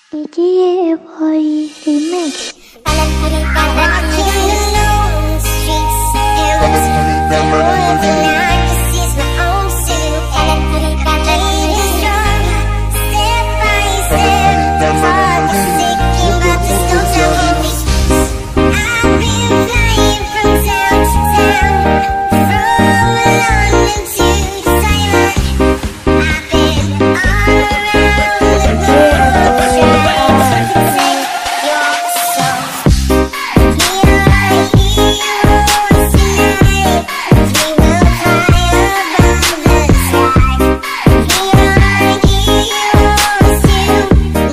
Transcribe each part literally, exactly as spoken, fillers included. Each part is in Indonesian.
D J Boy Remix. Kanan kiri kanan kiri alone streets. It was more than I could seize my own suit. Kanan kiri kanan kiri strong. Step by step, heart was sinking, but there's no telling me. I've been flying from town to town, from London to Taiwan. I've been all around the world, trying to protect your soul. We are heroes tonight. We will fly above the sky. We are heroes tonight. We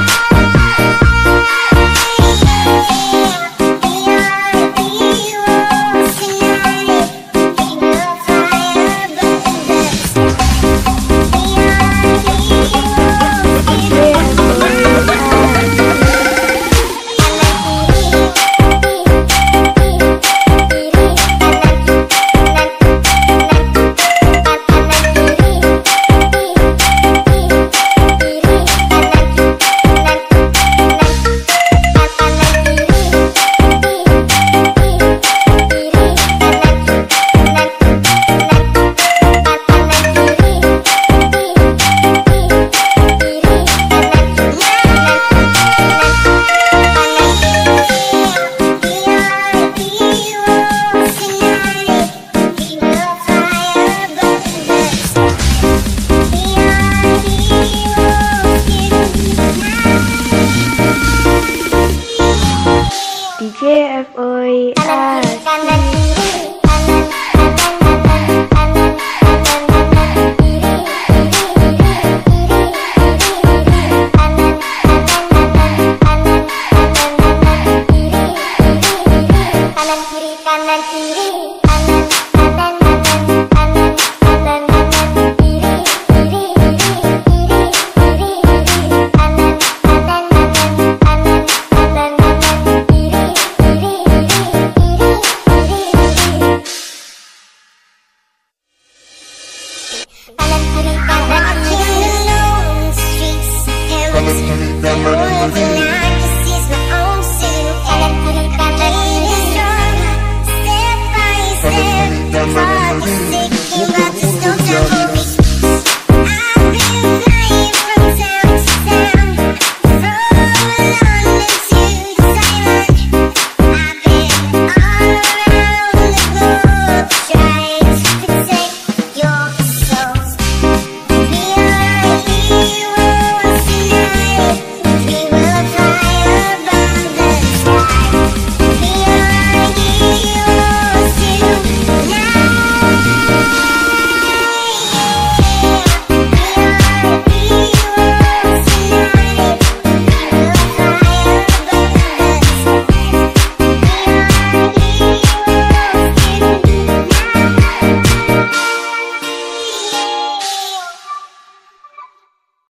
are heroes tonight. We will fly above the D J F O I kanan kiri kanan Asik. kiri kanan kanan kanan kanan kanan kiri kiri kiri kiri kanan kanan kanan kiri kiri kanan kiri kanan kanan kanan kanan kanan kanan kiri kiri kiri kiri kiri kanan kanan kanan kanan kanan kanan kiri kiri kiri kanan kiri kanan kiri alone streets. It was more than I could seize my own suit. Kanan kiri kanan kiri strong. Step by step, heart was